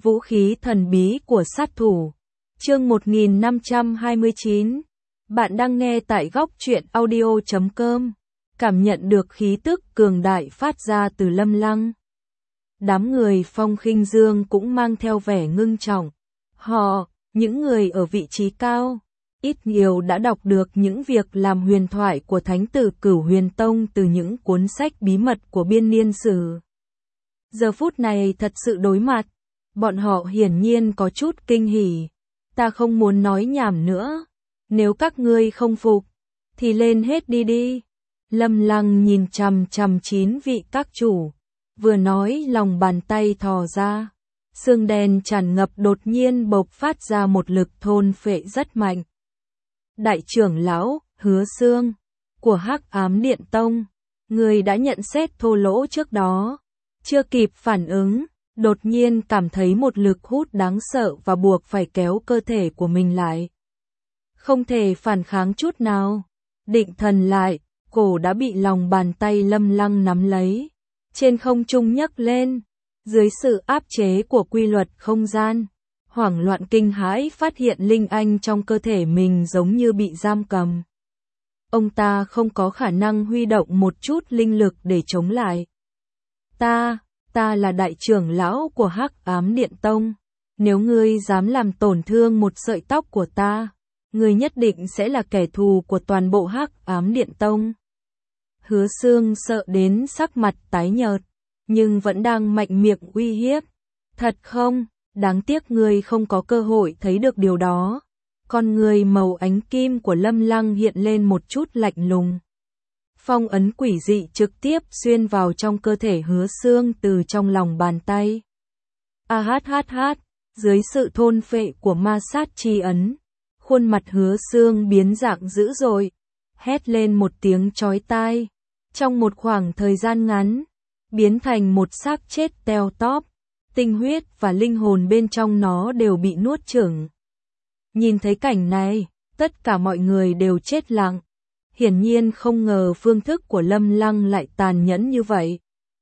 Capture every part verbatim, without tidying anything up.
Vũ khí thần bí của sát thủ. Chương một nghìn năm trăm hai mươi chín. Bạn đang nghe tại góc truyện audio chấm com. Cảm nhận được khí tức cường đại phát ra từ Lâm Lăng. Đám người Phong Khinh Dương cũng mang theo vẻ ngưng trọng. Họ, những người ở vị trí cao, ít nhiều đã đọc được những việc làm huyền thoại của Thánh tử Cửu Huyền Tông từ những cuốn sách bí mật của biên niên sử. Giờ phút này thật sự đối mặt, bọn họ hiển nhiên có chút kinh hỉ. Ta không muốn nói nhảm nữa, nếu các ngươi không phục, thì lên hết đi đi. Lâm Lăng nhìn chằm chằm chín vị các chủ, vừa nói lòng bàn tay thò ra. Xương đen tràn ngập đột nhiên bộc phát ra một lực thôn phệ rất mạnh. Đại trưởng lão, Hứa Xương, của Hắc Ám Điện Tông, người đã nhận xét thô lỗ trước đó. Chưa kịp phản ứng, đột nhiên cảm thấy một lực hút đáng sợ và buộc phải kéo cơ thể của mình lại. Không thể phản kháng chút nào. Định thần lại, cổ đã bị lòng bàn tay Lâm Lăng nắm lấy. Trên không trung nhấc lên. Dưới sự áp chế của quy luật không gian, hoảng loạn kinh hãi phát hiện linh anh trong cơ thể mình giống như bị giam cầm. Ông ta không có khả năng huy động một chút linh lực để chống lại. Ta, ta là đại trưởng lão của Hắc Ám Điện Tông. Nếu ngươi dám làm tổn thương một sợi tóc của ta, ngươi nhất định sẽ là kẻ thù của toàn bộ Hắc Ám Điện Tông. Hứa Xương sợ đến sắc mặt tái nhợt, nhưng vẫn đang mạnh miệng uy hiếp. Thật không, đáng tiếc ngươi không có cơ hội thấy được điều đó. Con người màu ánh kim của Lâm Lăng hiện lên một chút lạnh lùng. Phong ấn quỷ dị trực tiếp xuyên vào trong cơ thể Hứa Xương từ trong lòng bàn tay. A hát hát hát, dưới sự thôn phệ của ma sát chi ấn, khuôn mặt Hứa Xương biến dạng dữ dội, hét lên một tiếng chói tai. Trong một khoảng thời gian ngắn, biến thành một xác chết teo tóp, tinh huyết và linh hồn bên trong nó đều bị nuốt chửng. Nhìn thấy cảnh này, tất cả mọi người đều chết lặng. Hiển nhiên không ngờ phương thức của Lâm Lăng lại tàn nhẫn như vậy.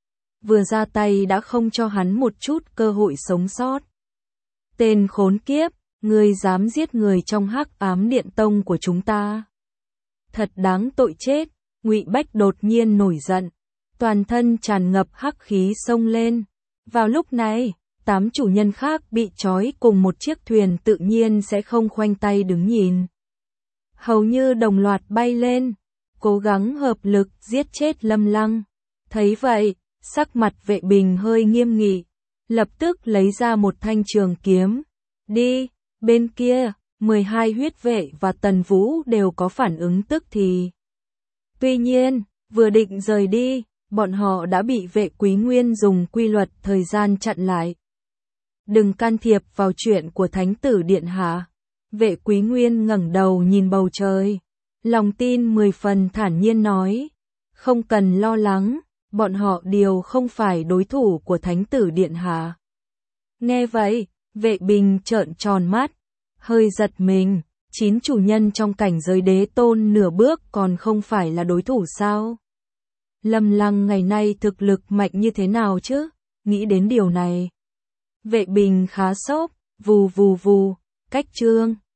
Vừa ra tay đã không cho hắn một chút cơ hội sống sót. Tên khốn kiếp, ngươi dám giết người trong Hắc Ám Điện Tông của chúng ta. Thật đáng tội chết. Ngụy Bách đột nhiên nổi giận, toàn thân tràn ngập hắc khí xông lên. Vào lúc này, tám chủ nhân khác bị trói cùng một chiếc thuyền tự nhiên sẽ không khoanh tay đứng nhìn. Hầu như đồng loạt bay lên, cố gắng hợp lực giết chết Lâm Lăng. Thấy vậy, sắc mặt Vệ Bình hơi nghiêm nghị, lập tức lấy ra một thanh trường kiếm. Đi, bên kia, mười hai huyết vệ và Tần Vũ đều có phản ứng tức thì. Tuy nhiên, vừa định rời đi, bọn họ đã bị Vệ Quý Nguyên dùng quy luật thời gian chặn lại. Đừng can thiệp vào chuyện của Thánh tử Điện Hạ. Vệ Quý Nguyên ngẩng đầu nhìn bầu trời, lòng tin mười phần thản nhiên nói. Không cần lo lắng, bọn họ đều không phải đối thủ của Thánh tử Điện Hạ. Nghe vậy, Vệ Bình trợn tròn mắt, hơi giật mình. Chín chủ nhân trong cảnh giới đế tôn nửa bước còn không phải là đối thủ sao? Lâm Lăng ngày nay thực lực mạnh như thế nào chứ? Nghĩ đến điều này, Vệ Bình khá sốc, vù vù vù, cách chương.